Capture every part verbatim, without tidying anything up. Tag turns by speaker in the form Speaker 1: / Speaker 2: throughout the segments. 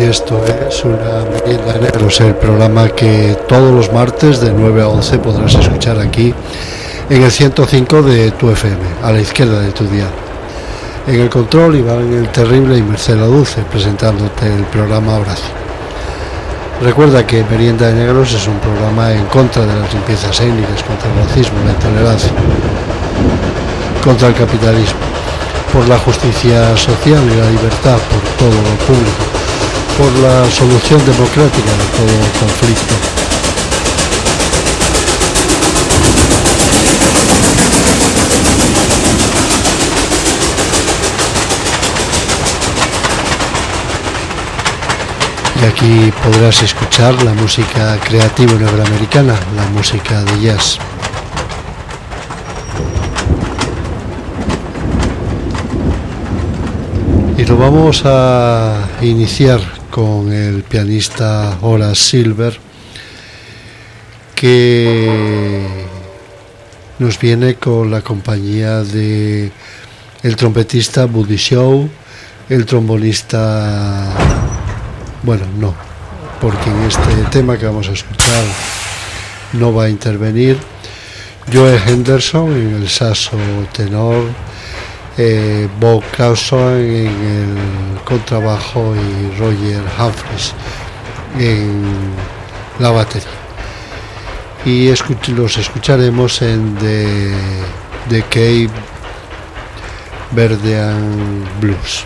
Speaker 1: Esto es Una Merienda de Negros, el programa que todos los martes de nueve a once podrás escuchar aquí en el ciento cinco de tu F M, a la izquierda de tu dial. En el control Iván el Terrible y Marcela Dulce, presentándote el programa Abrazo. Recuerda que Merienda de Negros es un programa en contra de las limpiezas étnicas, contra el racismo, la intolerancia, contra el capitalismo, por la justicia social y la libertad, por todo lo público, por la solución democrática de todo conflicto. Y aquí podrás escuchar la música creativa iberoamericana, la música de jazz. Y lo vamos a iniciar con el pianista Horace Silver, que nos viene con la compañía de el trompetista Buddy Shaw, el trombonista, bueno, no, porque en este tema que vamos a escuchar no va a intervenir, Joe Henderson en el saxo tenor, Eh, Bob Carson en el contrabajo y Roger Humphries en la batería. Y escuch- los escucharemos en The, The Cape Verdean Blues.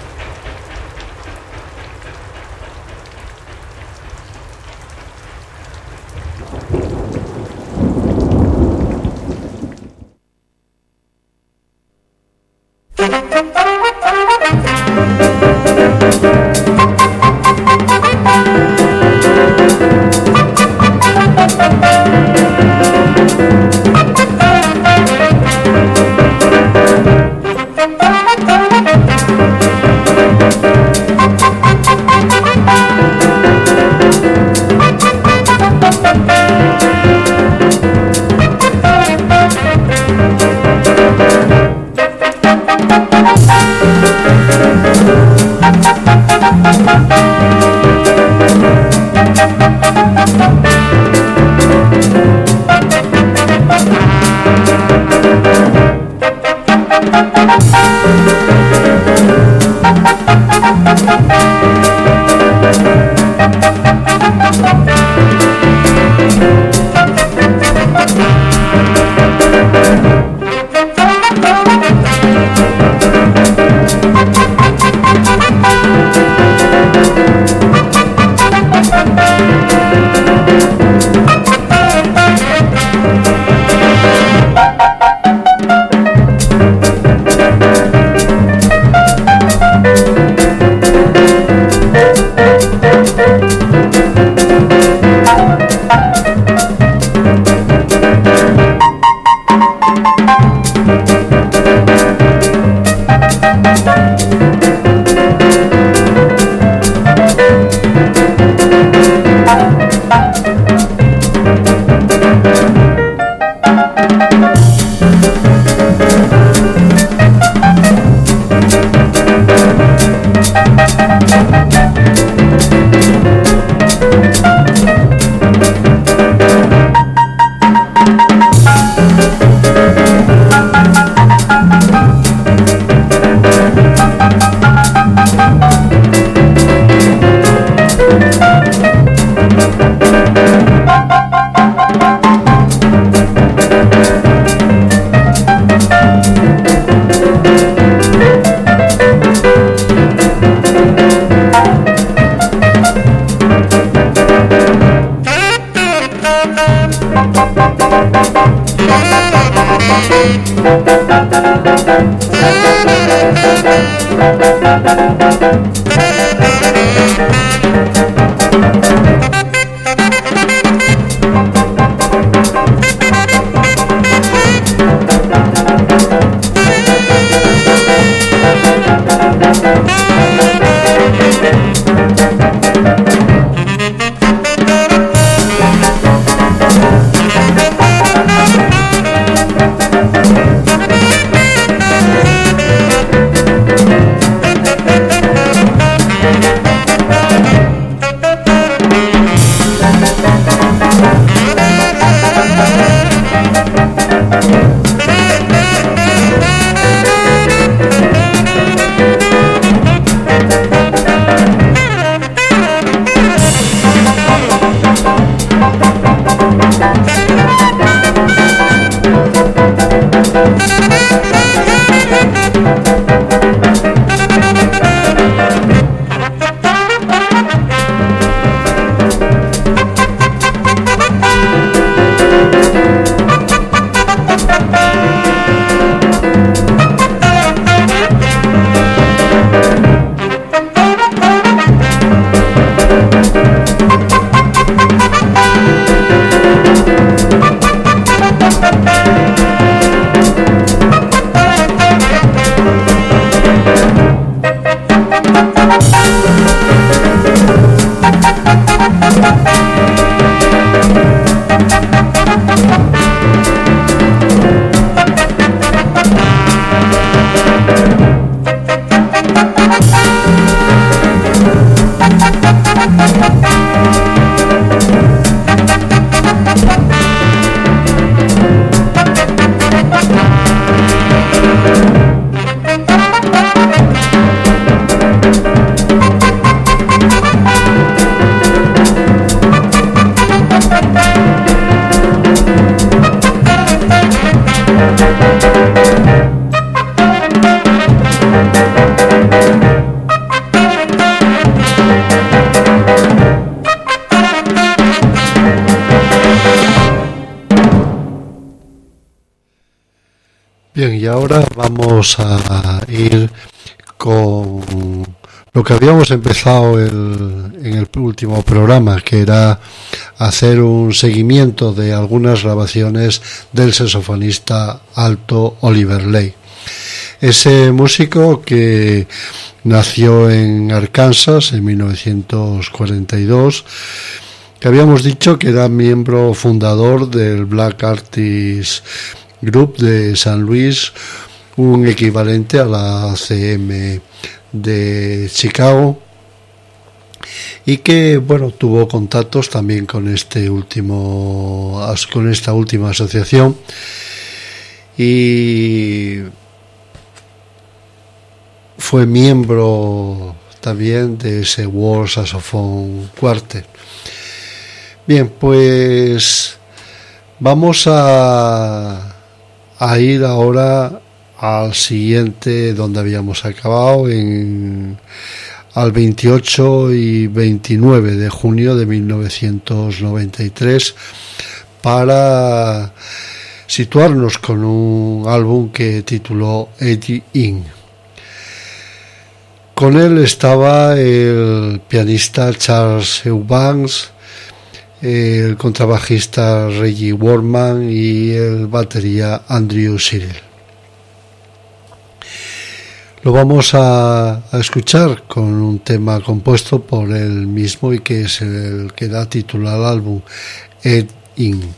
Speaker 1: Bien, y ahora vamos a ir con lo que habíamos empezado el, en el último programa, que era hacer un seguimiento de algunas grabaciones del saxofonista alto Oliver Ley. Ese músico que nació en Arkansas en mil novecientos cuarenta y dos, que habíamos dicho que era miembro fundador del Black Artists Group de San Luis, un equivalente a la A C M de Chicago, y que bueno tuvo contactos también con este último con esta última asociación, y fue miembro también de ese World Saxophone Quartet. Bien, pues vamos a a ir ahora al siguiente, donde habíamos acabado, en al veintiocho y veintinueve de junio de mil novecientos noventa y tres, para situarnos con un álbum que tituló Eddie In. Con él estaba el pianista Charles Eubanks, el contrabajista Reggie Workman y el batería Andrew Cyril. Lo vamos a, a escuchar con un tema compuesto por él mismo y que es el que da título al álbum, Ed In.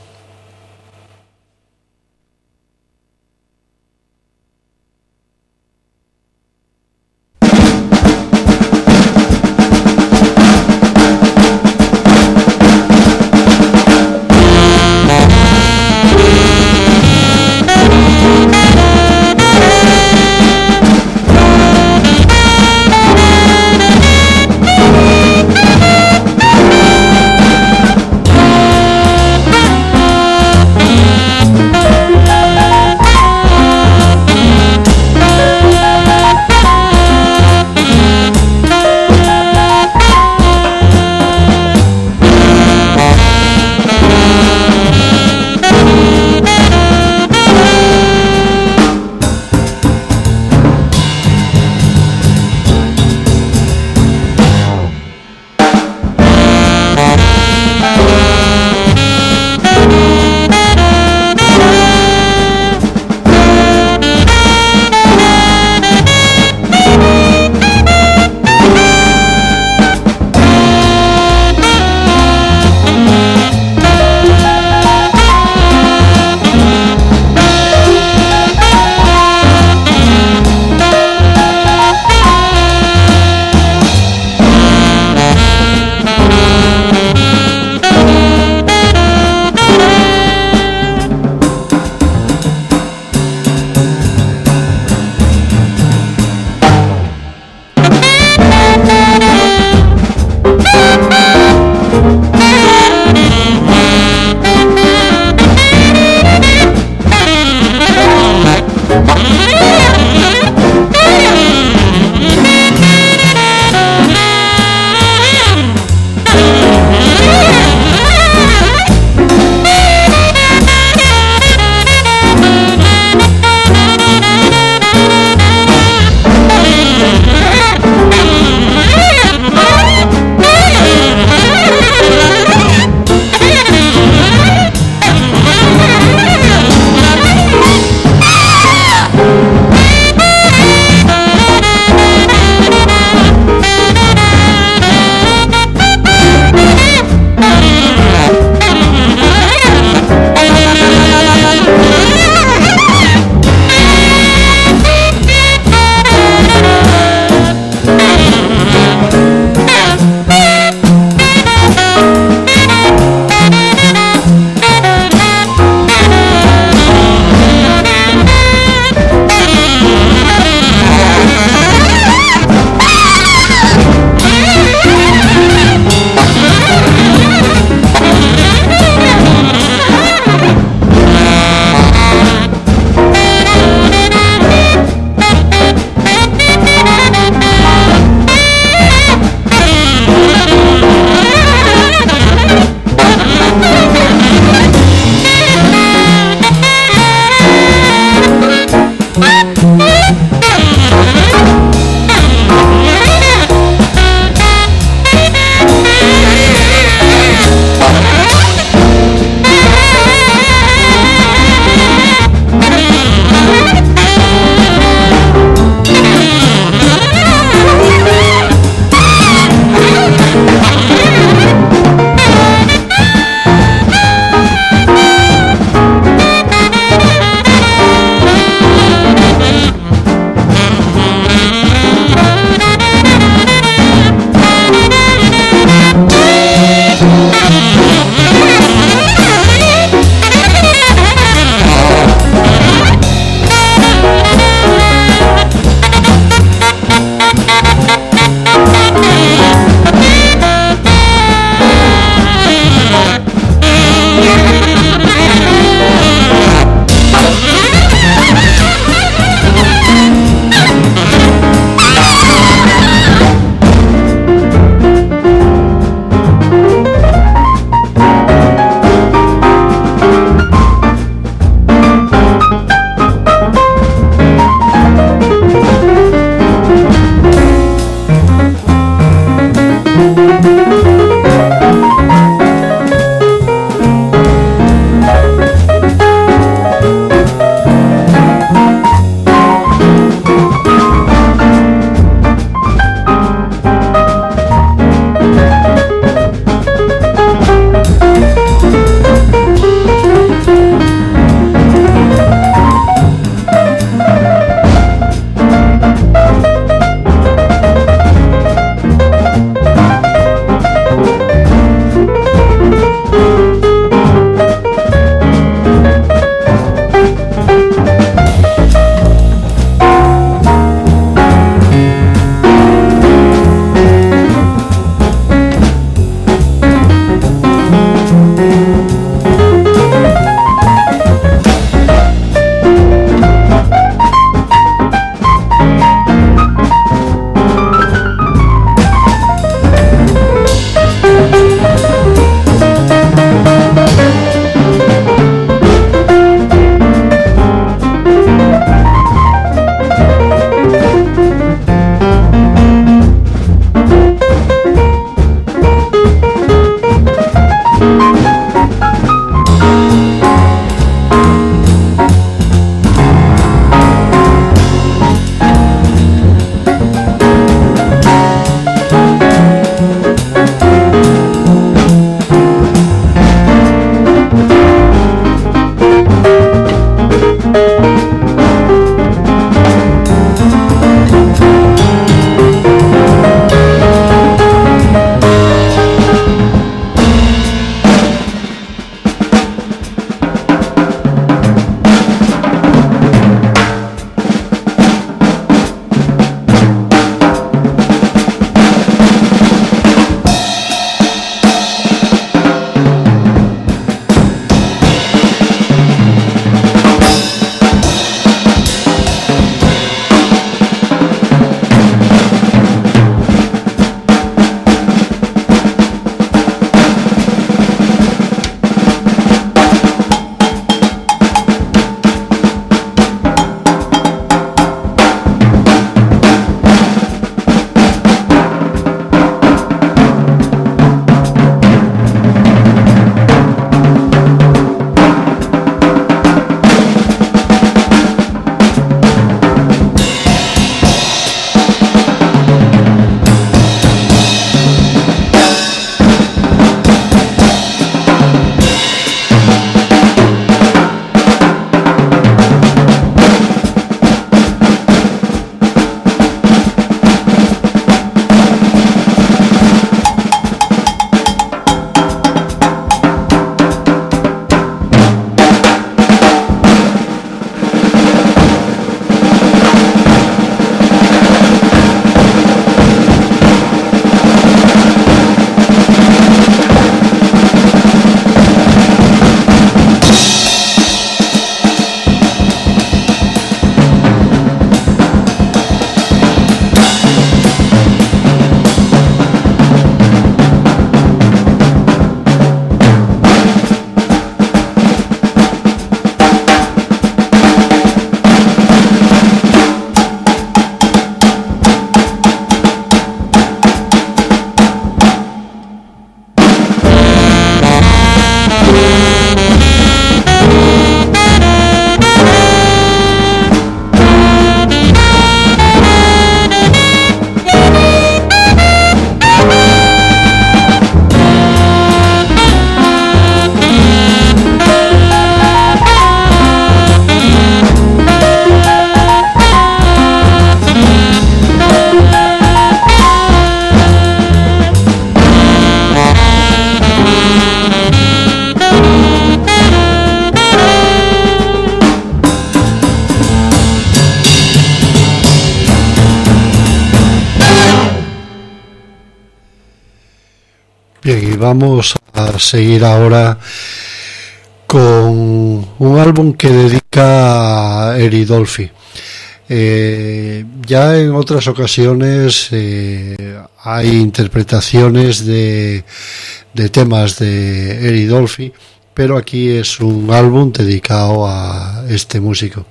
Speaker 1: Bien, y vamos a seguir ahora con un álbum que dedica a Eric Dolphy. Eh, ya en otras ocasiones eh, hay interpretaciones de, de temas de Eric Dolphy, pero aquí es un álbum dedicado a este músico.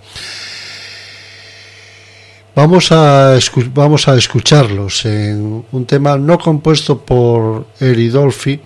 Speaker 1: Vamos a, escu- vamos a escucharlos en un tema no compuesto por Eric Dolphy,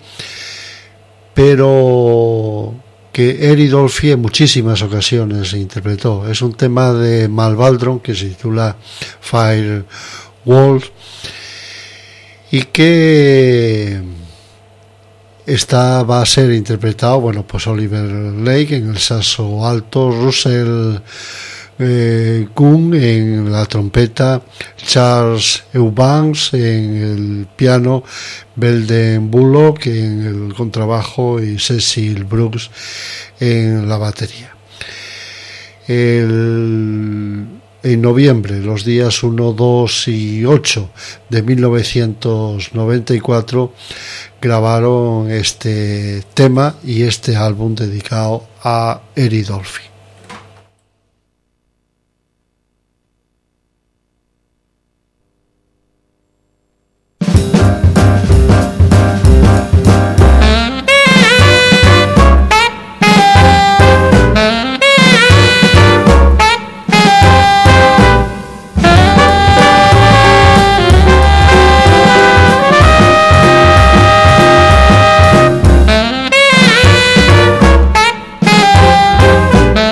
Speaker 1: pero que Eric Dolphy en muchísimas ocasiones interpretó. Es un tema de Mal Waldron que se titula Firewall y que esta va a ser interpretado, bueno, pues Oliver Lake en el saxo alto, Russell eh, Gunn en la trompeta, Charles Eubanks en el piano, Belden Bullock en el contrabajo y Cecil Brooks en la batería. El, en noviembre, los días uno, dos y ocho de mil novecientos noventa y cuatro, grabaron este tema y este álbum dedicado a Eric Dolphy.
Speaker 2: Thank you.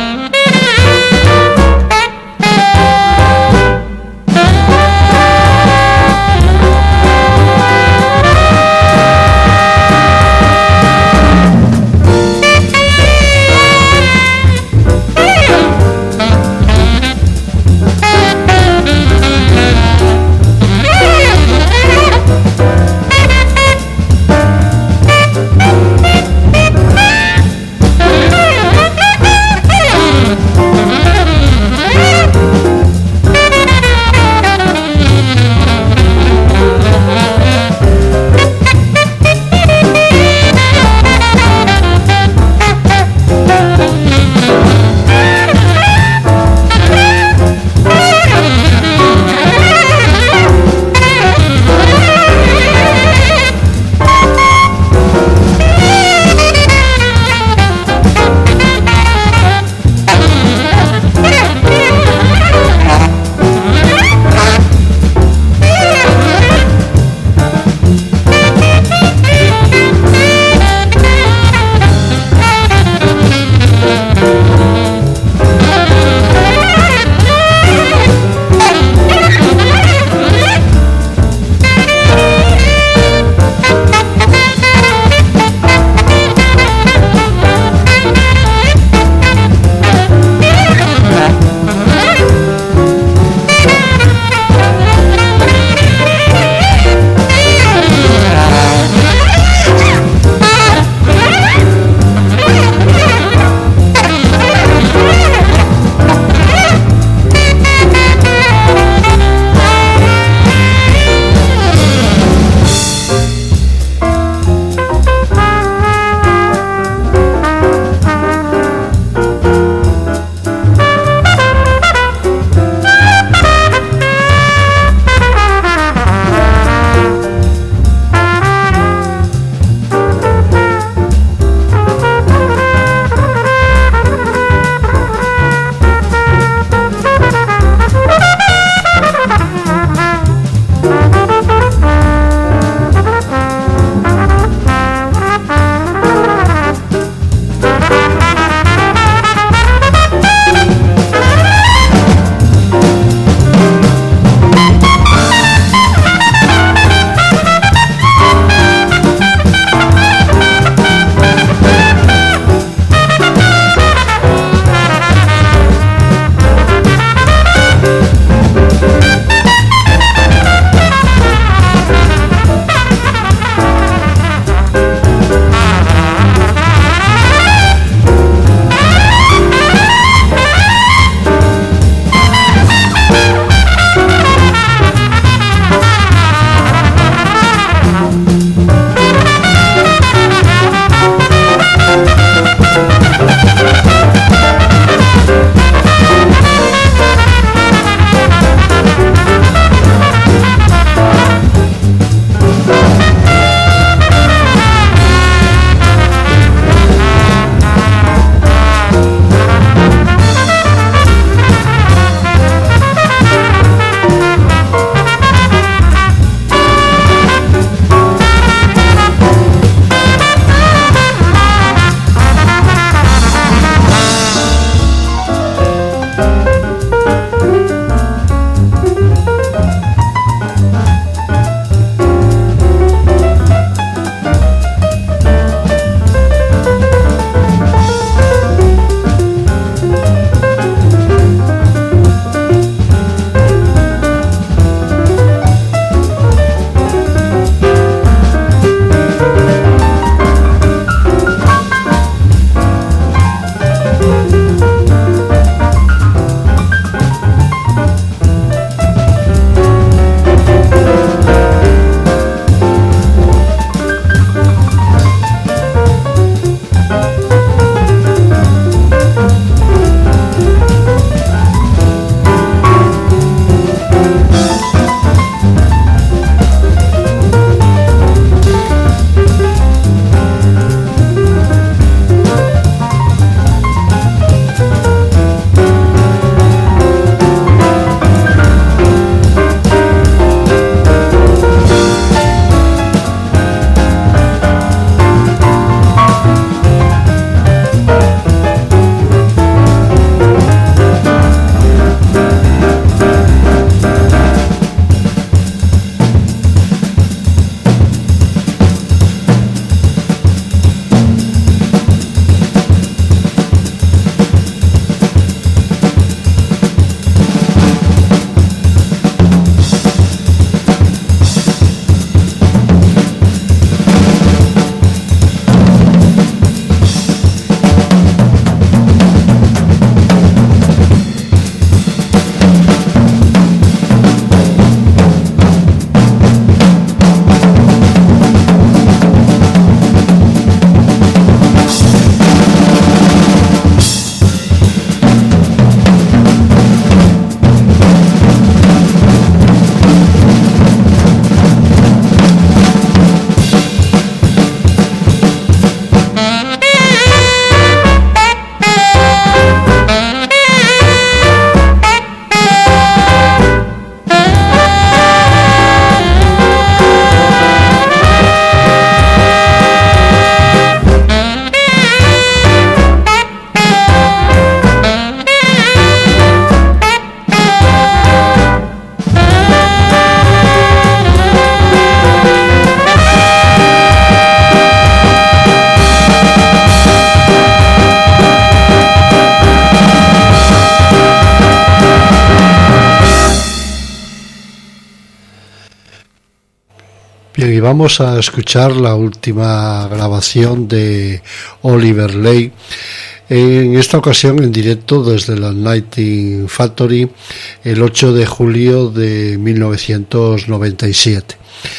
Speaker 1: Bien, y vamos a escuchar la última grabación de Oliver Lake, en esta ocasión en directo desde la Nighting Factory el ocho de julio de mil novecientos noventa y siete.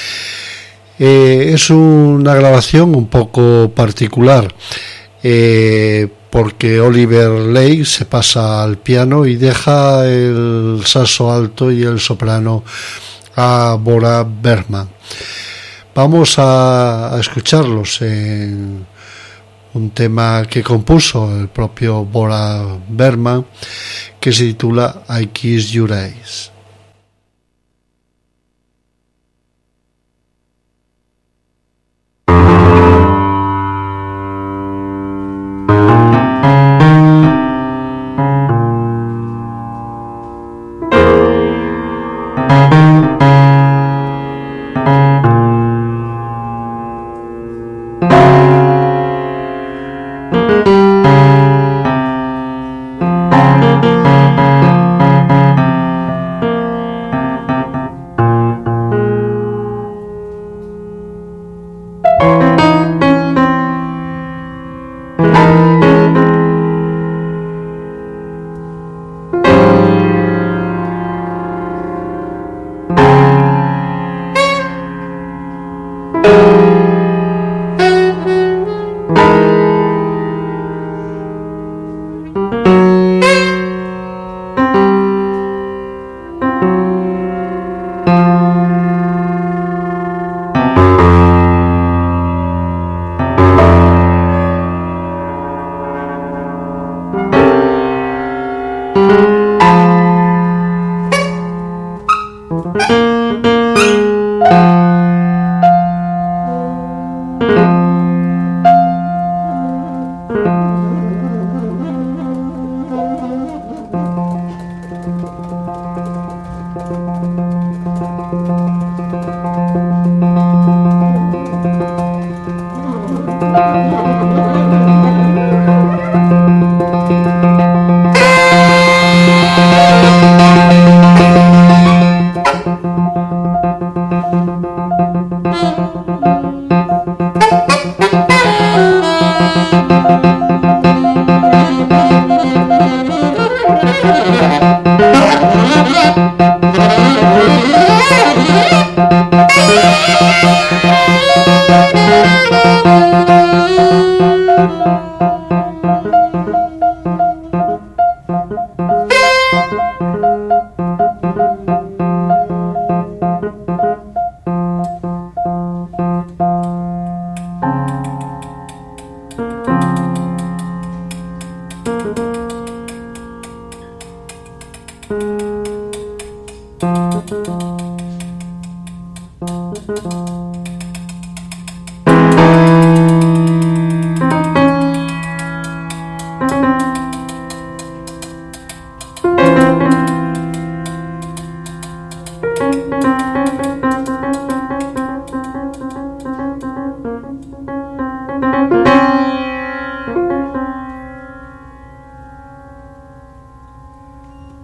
Speaker 1: Eh, es una grabación un poco particular, eh, porque Oliver Lake se pasa al piano y deja el saxo alto y el soprano a Bora Bergman. Vamos a, a escucharlos en un tema que compuso el propio Bora Bergman, que se titula I Kiss Your Eyes.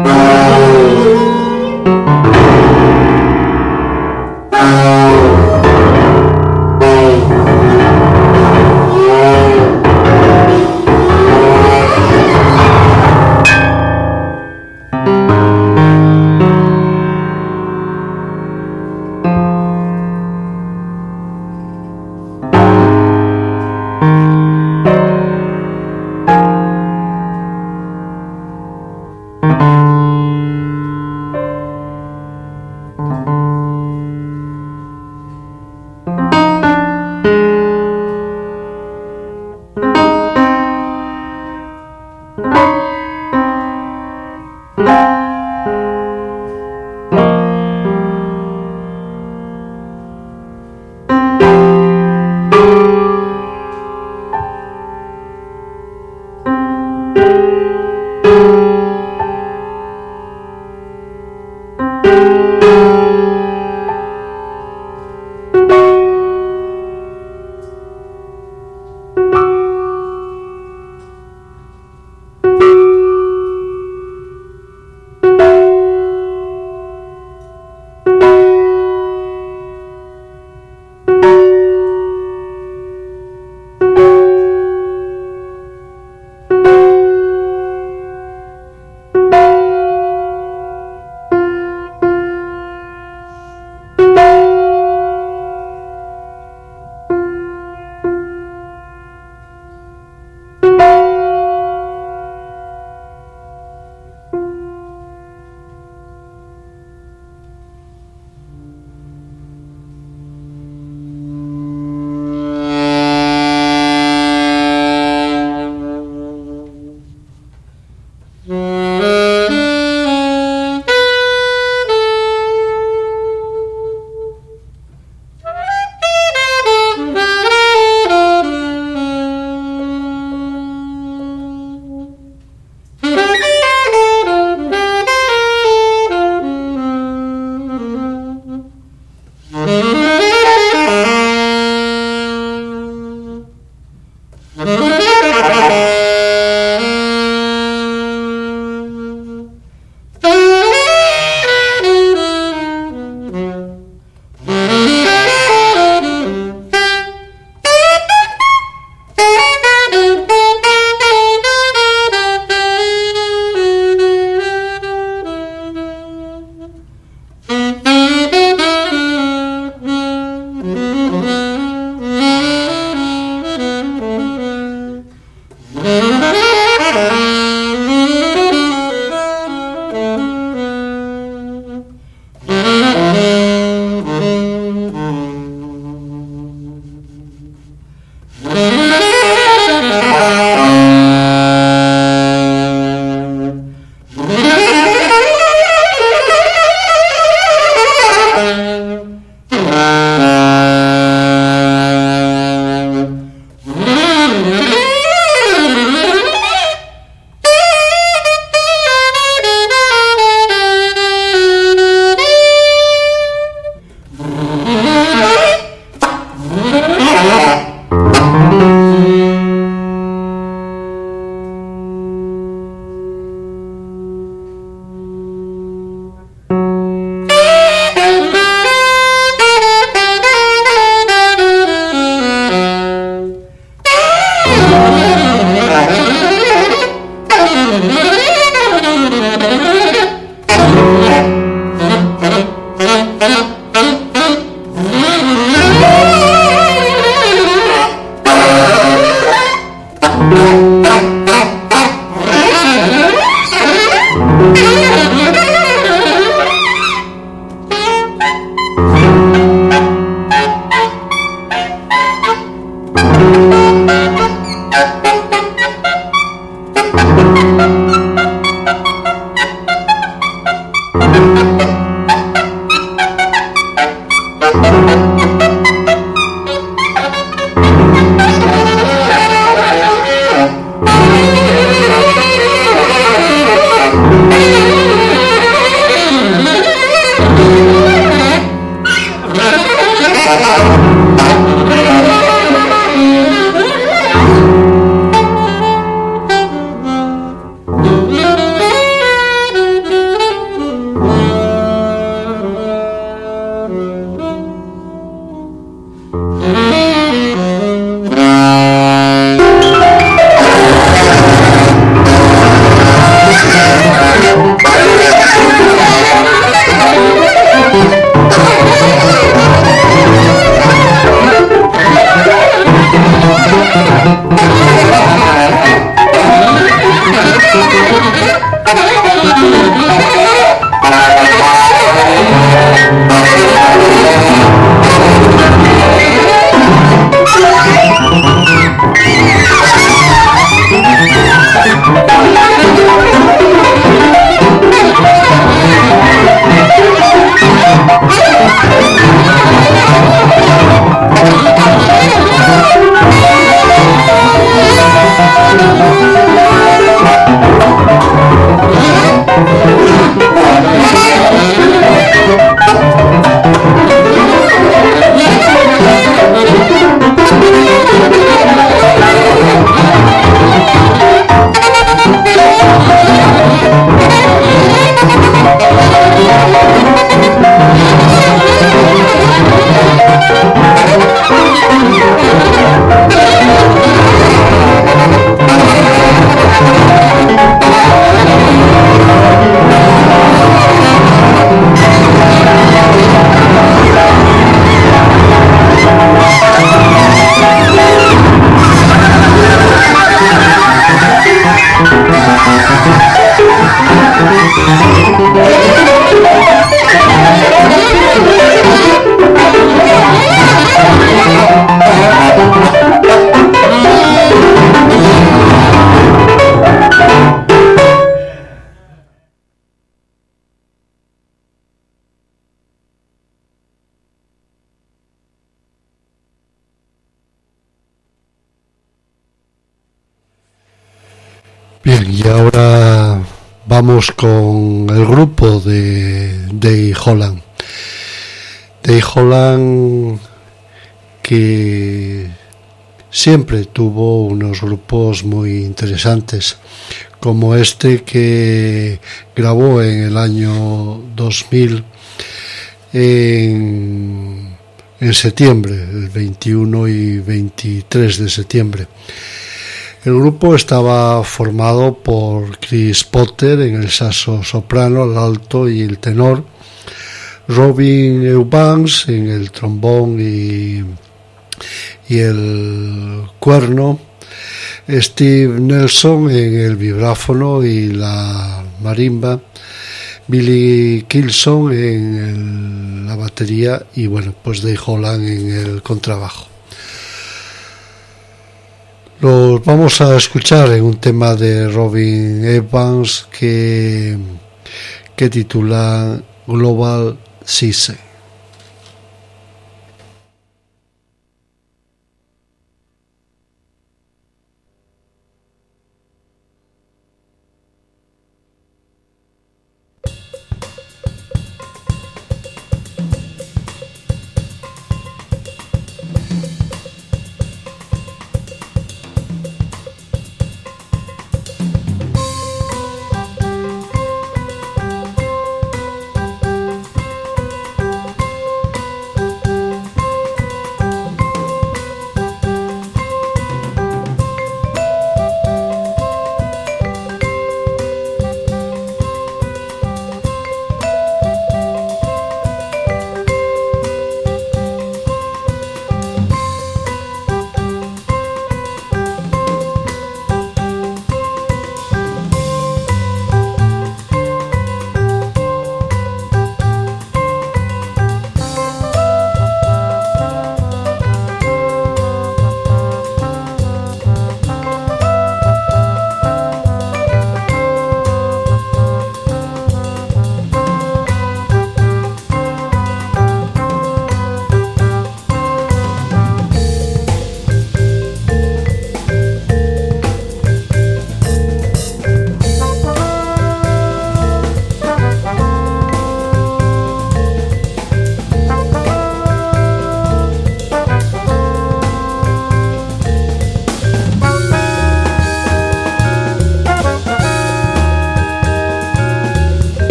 Speaker 2: Oh
Speaker 1: Bien, y ahora vamos con el grupo de Dave Holland. Dave Holland, que siempre tuvo unos grupos muy interesantes, como este que grabó en el año dos mil en, en septiembre, el veintiuno y veintitrés de septiembre. El grupo estaba formado por Chris Potter en el saxo soprano, el alto y el tenor, Robin Eubanks en el trombón y, y el cuerno, Steve Nelson en el vibráfono y la marimba, Billy Kilson en el, la batería y bueno, pues Dave Holland en el contrabajo. Los vamos a escuchar en un tema de Robin Evans que, que titula Global Season.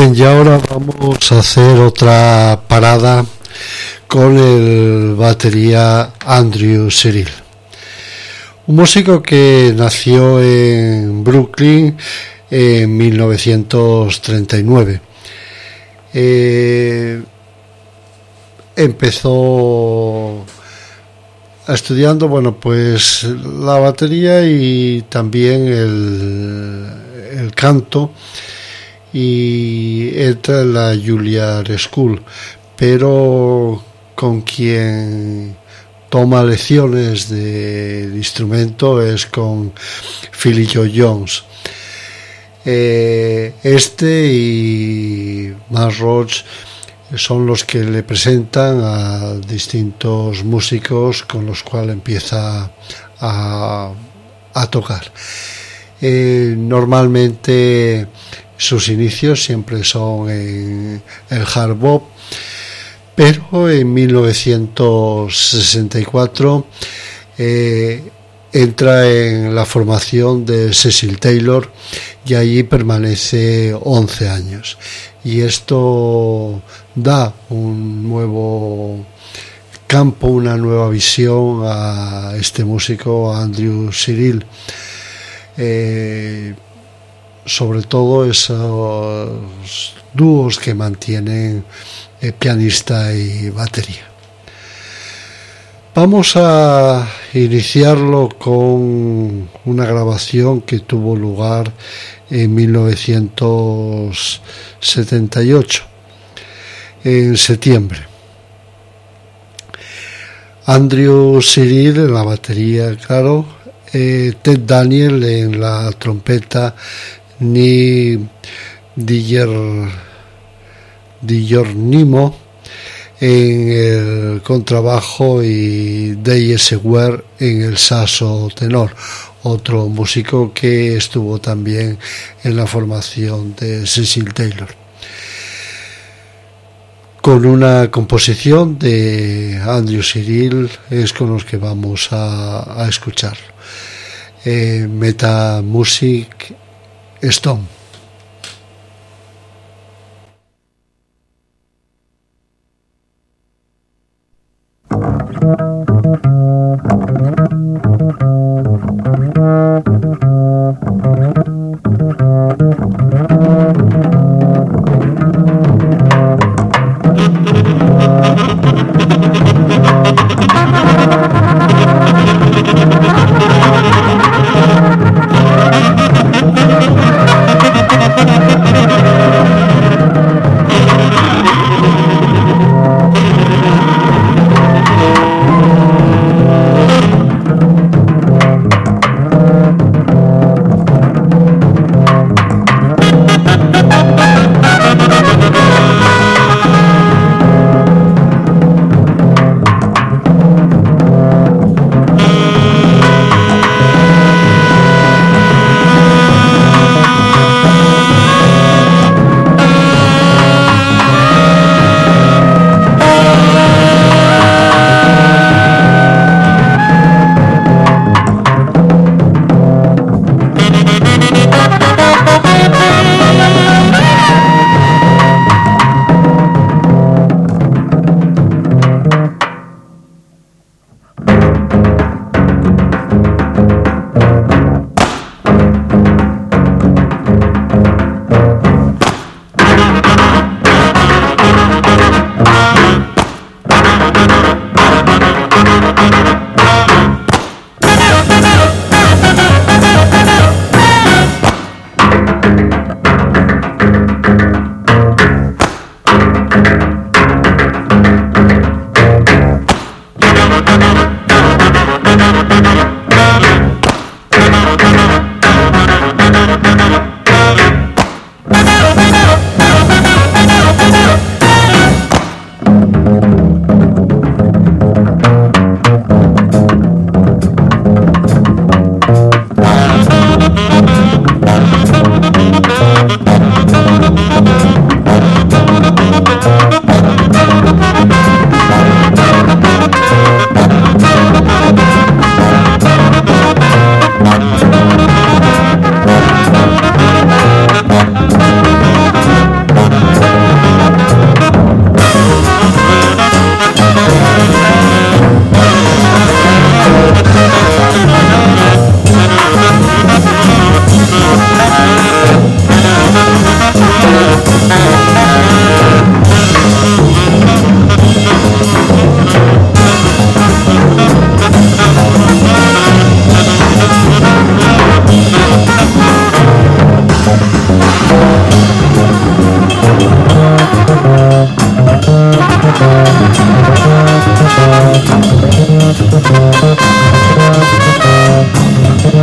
Speaker 1: Bien, y ahora vamos a hacer otra parada con el batería Andrew Cyrille, un músico que nació en Brooklyn en mil novecientos treinta y nueve. Eh, empezó estudiando, bueno, pues la batería y también el, el canto, y entra en la Juilliard School, pero con quien toma lecciones de, de instrumento es con Philly Joe Jones. Eh, este y Max Roach son los que le presentan a distintos músicos con los cuales empieza a, a tocar. Eh, normalmente sus inicios siempre son en el hard bop, pero en mil novecientos sesenta y cuatro eh, entra en la formación de Cecil Taylor y allí permanece once años, y esto da un nuevo campo, una nueva visión a este músico, a Andrew Cyrille. Eh, sobre todo esos dúos que mantienen eh, pianista y batería. Vamos a iniciarlo con una grabación que tuvo lugar en mil novecientos setenta y ocho, en septiembre. Andrew Cyrille en la batería, claro, eh, Ted Daniel en la trompeta, ni Digiornimo en el contrabajo y Dave S. Ware en el saxo tenor, otro músico que estuvo también en la formación de Cecil Taylor, con una composición de Andrew Cyrille. Es con los que vamos a, a escuchar eh, Meta Music Stone.
Speaker 2: Thank you.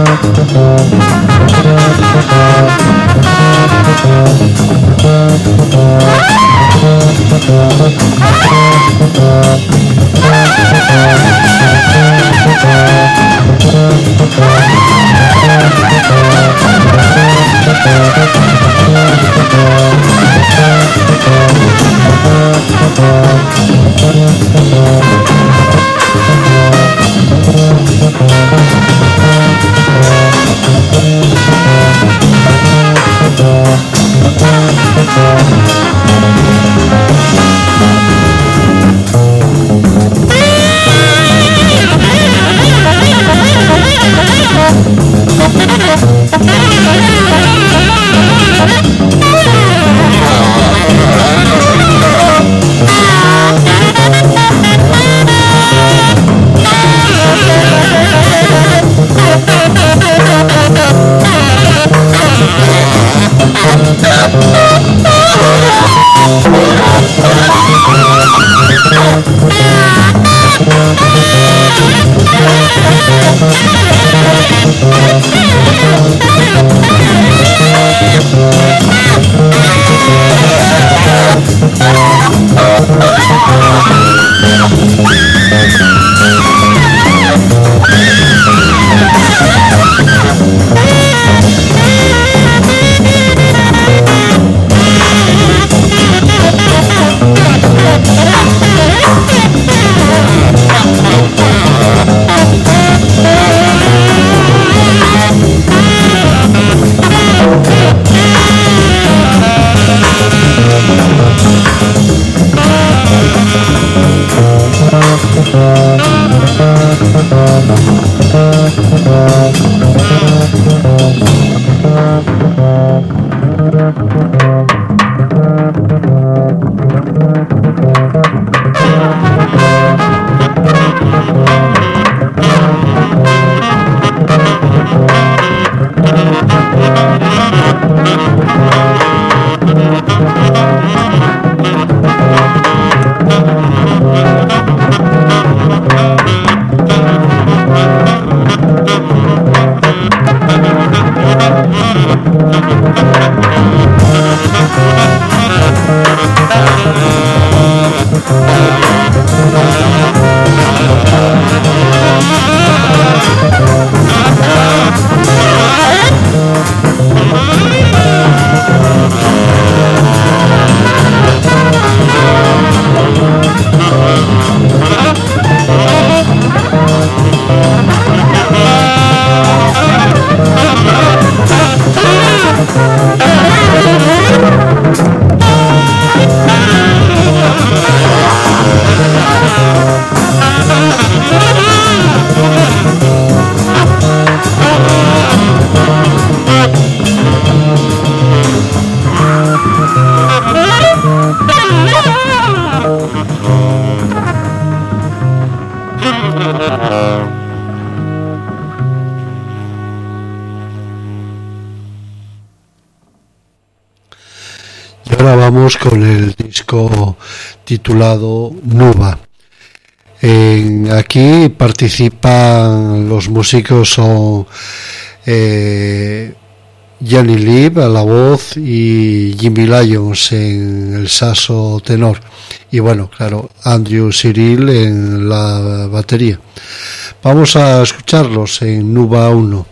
Speaker 1: Con el disco titulado Nuba. En, aquí participan los músicos, son eh, Gianni Lieb a la voz y Jimmy Lyons en el saxo tenor, y bueno, claro, Andrew Cyril en la batería. Vamos a escucharlos en Nuba uno.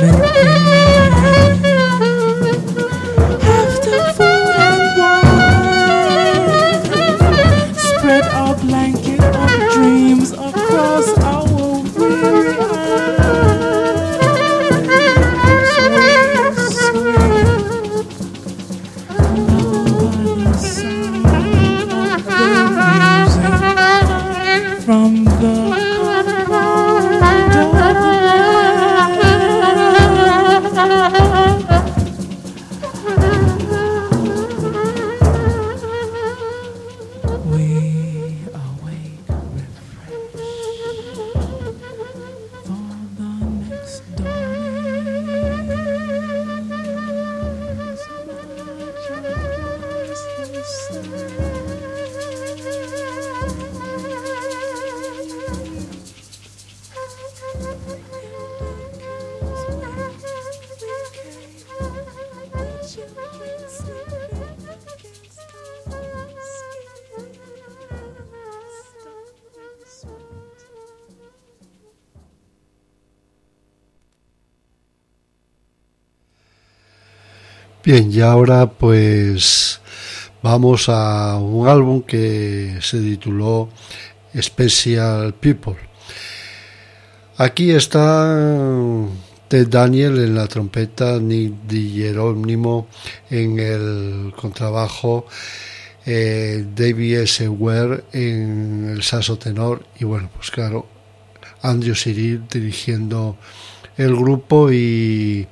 Speaker 1: Bien, y ahora pues vamos a un álbum que se tituló Special People. Aquí está Ted Daniel en la trompeta, Nick DiGeronimo en el contrabajo, eh, David S. Ware en el saxo tenor y bueno, pues claro, Andrew Cyril dirigiendo el grupo y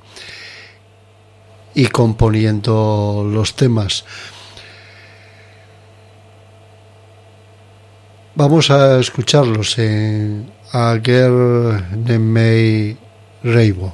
Speaker 1: y componiendo los temas. Vamos a escucharlos en A Girl Named May Rainbow.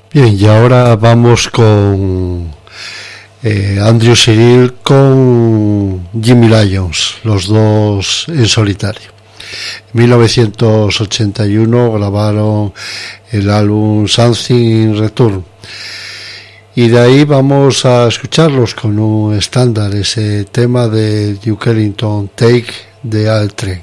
Speaker 1: Bien, y ahora vamos con eh, Andrew Cyrille con Jimmy Lyons, los dos en solitario. En mil novecientos ochenta y uno grabaron el álbum Something in Return. Y de ahí vamos a escucharlos con un estándar, ese tema de Duke Ellington, Take the Al Train.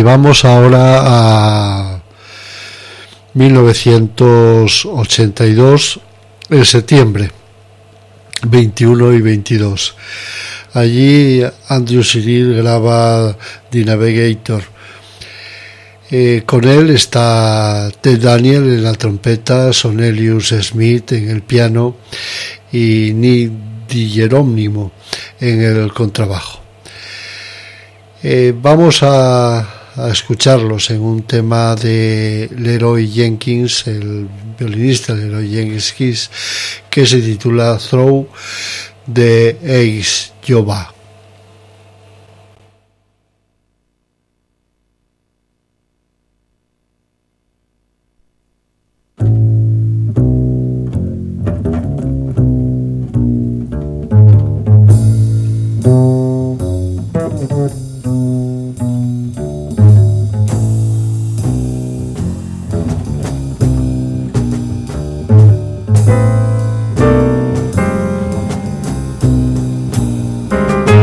Speaker 1: Y vamos ahora a mil novecientos ochenta y dos, en septiembre, veintiuno y veintidós. Allí Andrew Cyril graba The Navigator. Eh, con él está Ted Daniel en la trompeta, Sonelius Smith en el piano y Nick DiGeronimo en el contrabajo. Eh, vamos a, a escucharlos en un tema de Leroy Jenkins, el violinista Leroy Jenkins, que se titula Through the Ace Jehová.
Speaker 2: Thank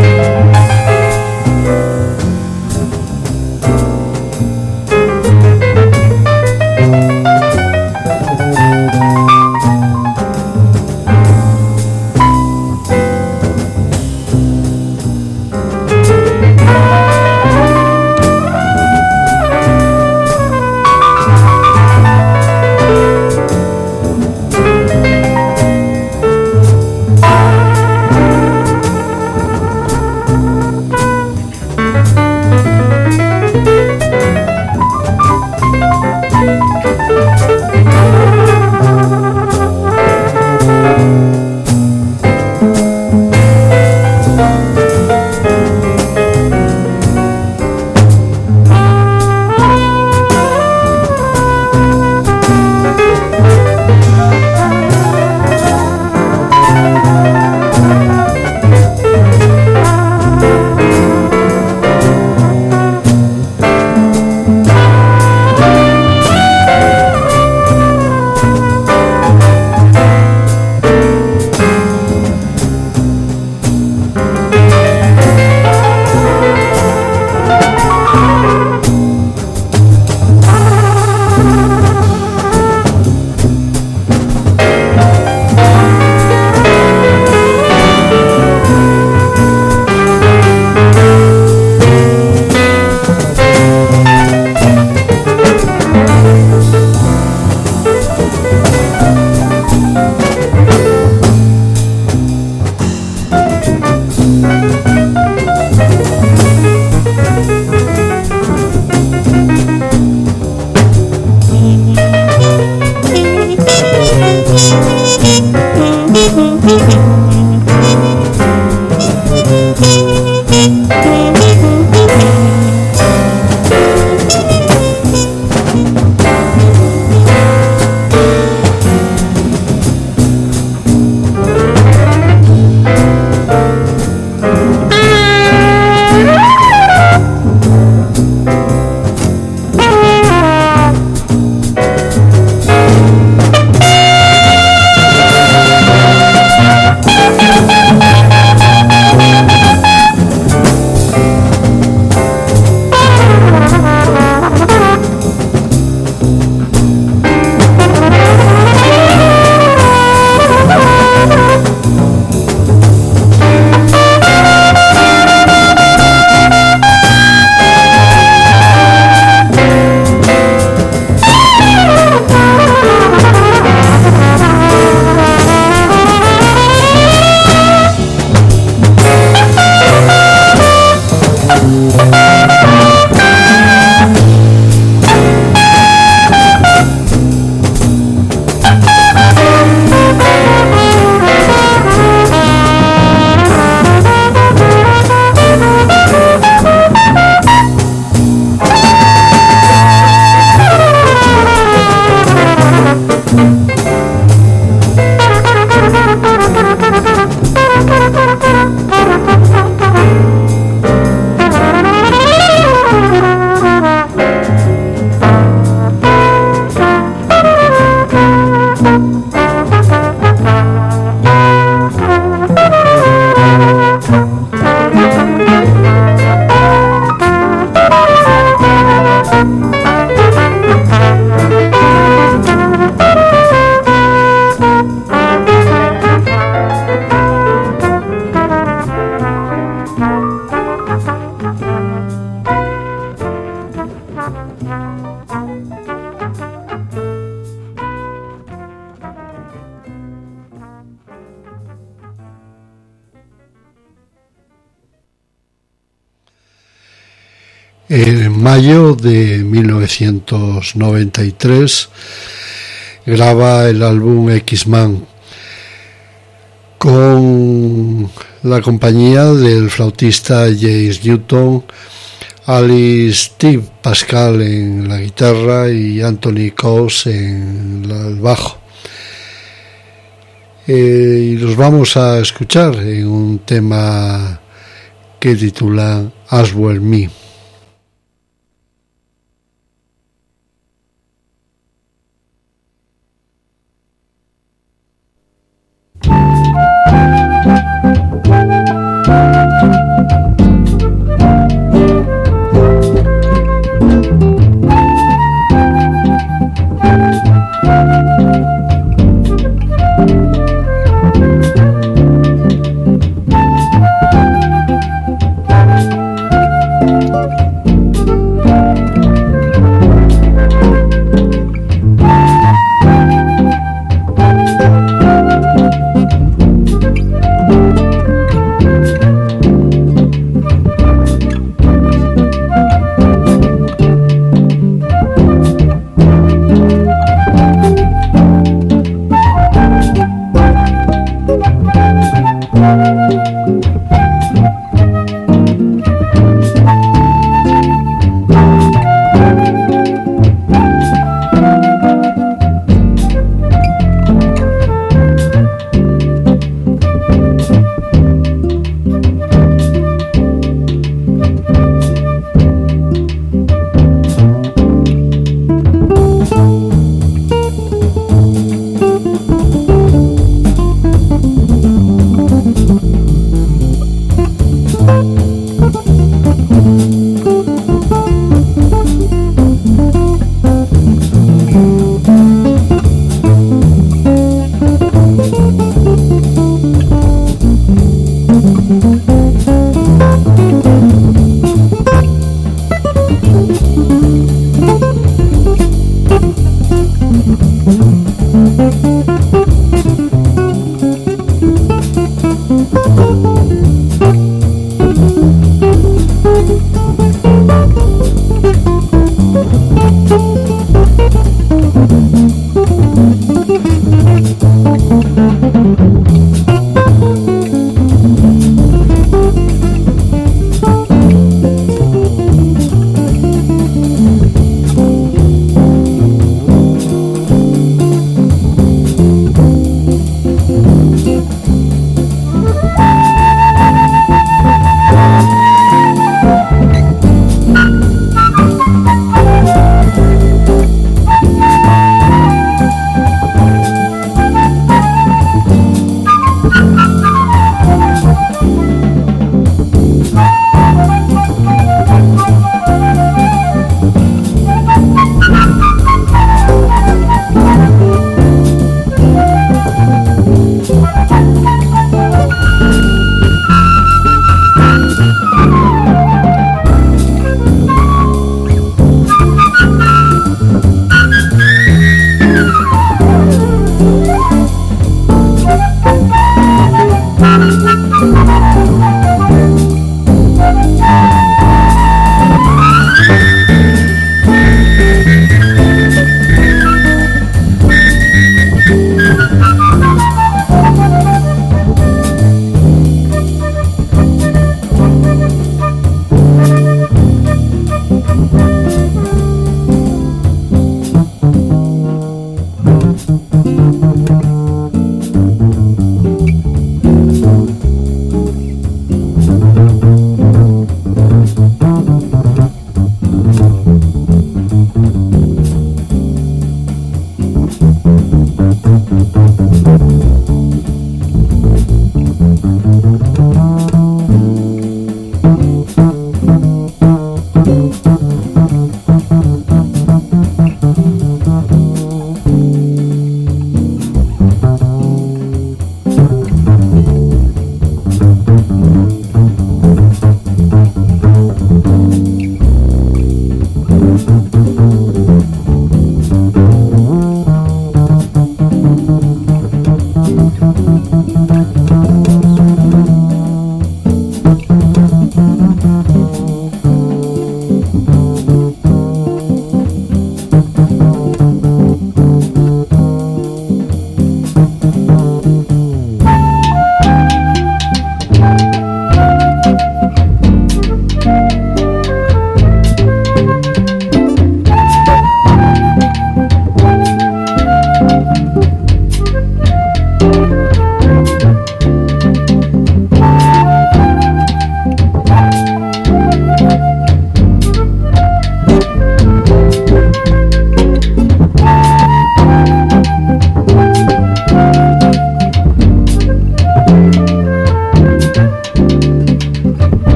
Speaker 1: En mayo de mil novecientos noventa y tres graba el álbum X-Man con la compañía del flautista James Newton, Alice Steve Pascal en la guitarra y Anthony Cox en el bajo. Eh, y los vamos a escuchar en un tema que titulan As Well Me.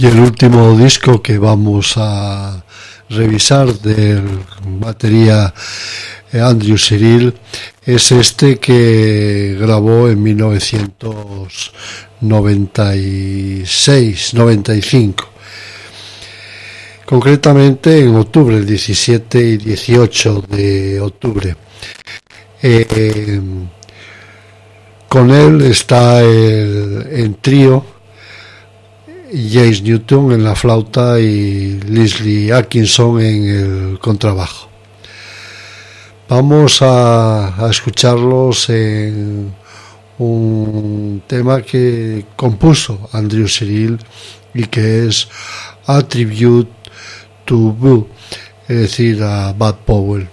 Speaker 1: Y el último disco que vamos a revisar del batería Andrew Cyrille es este que grabó en mil novecientos noventa y seis noventa y cinco, concretamente en octubre, el diecisiete y dieciocho de octubre. Eh, con él está el, en trío James Newton en la flauta y Leslie Atkinson en el contrabajo. Vamos a, a escucharlos en un tema que compuso Andrew Cyrille y que es A Tribute to Boo, es decir, a Bud Powell.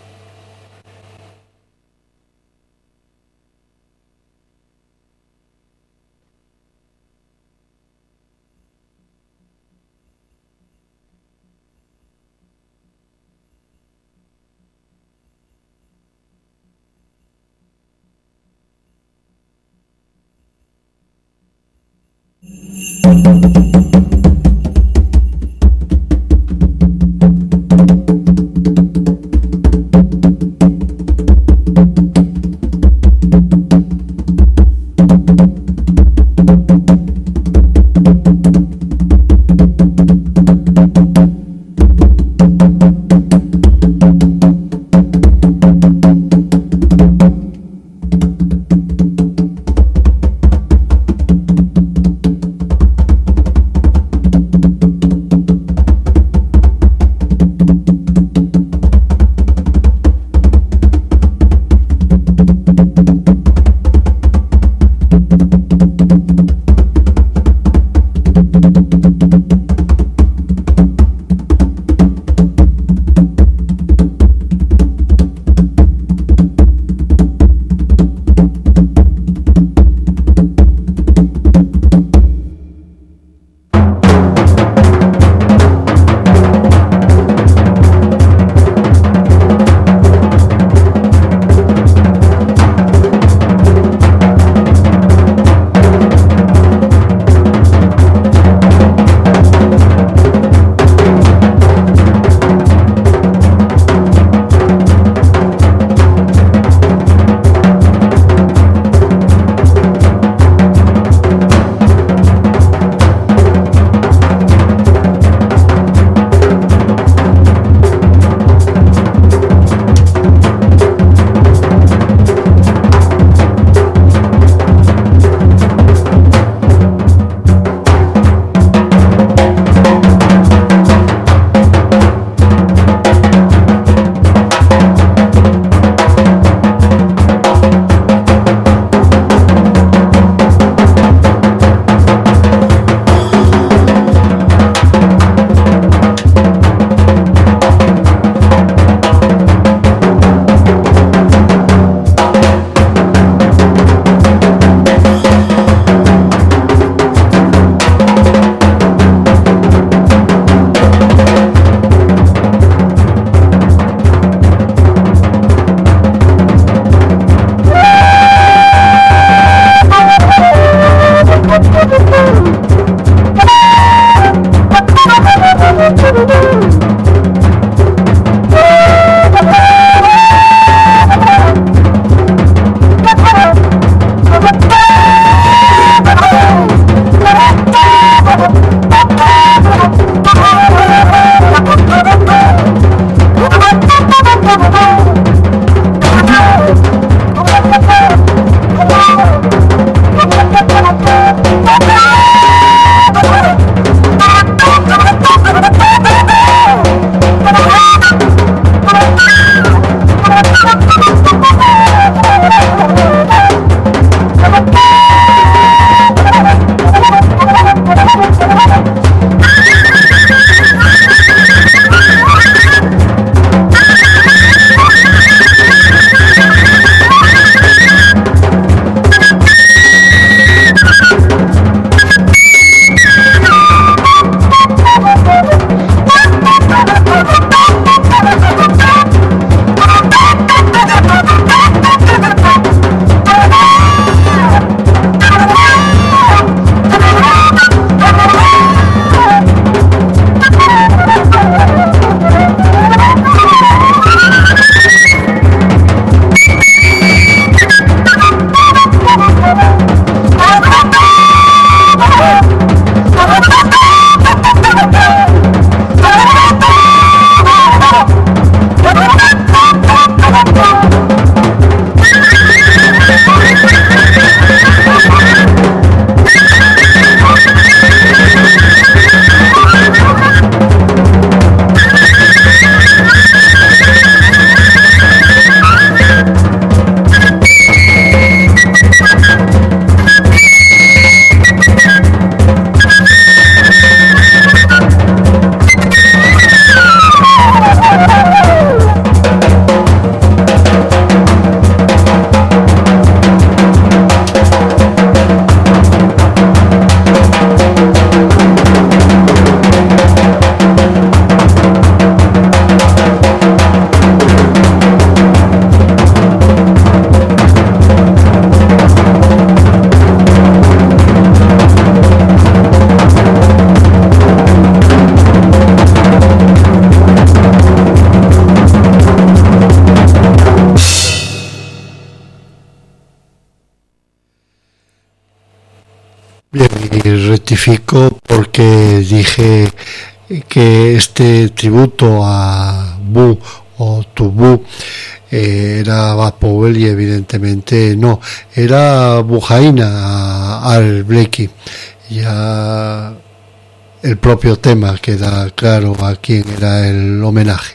Speaker 1: rectifico porque dije que este tributo a Boo o To Boo eh, era Bud Powell y evidentemente no, era Bujaina a Art Blakey. Ya el propio tema queda claro a quién era el homenaje.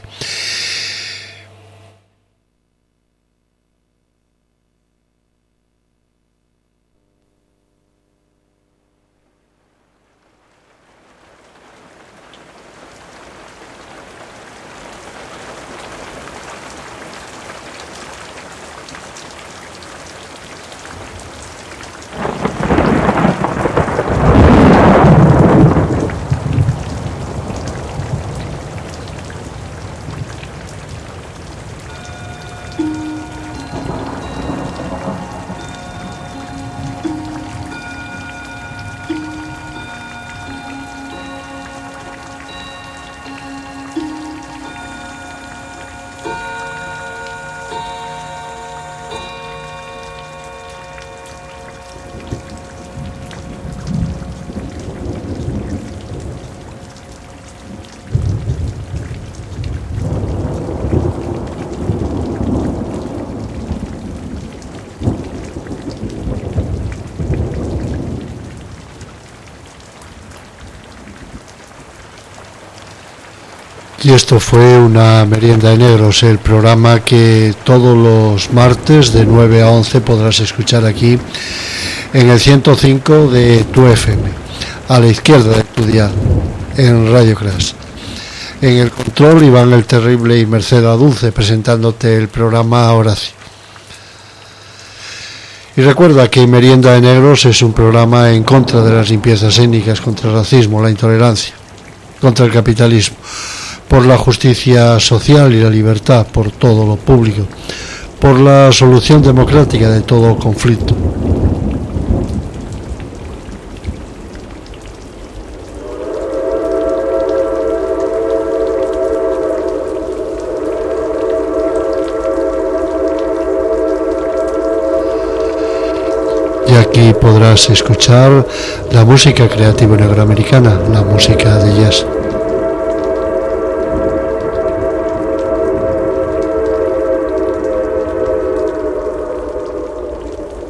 Speaker 1: Y esto fue una merienda de negros, el programa que todos los martes de nueve a once podrás escuchar aquí en el ciento cinco de tu F M, a la izquierda de tu dial, en Radio Crash. En el control Iván el Terrible y Mercedes Dulce presentándote el programa Horacio. Y recuerda que Merienda de Negros es un programa en contra de las limpiezas étnicas, contra el racismo, la intolerancia, contra el capitalismo, por la justicia social y la libertad, por todo lo público, por la solución democrática de todo conflicto. Y aquí podrás escuchar la música creativa negroamericana, la música de jazz.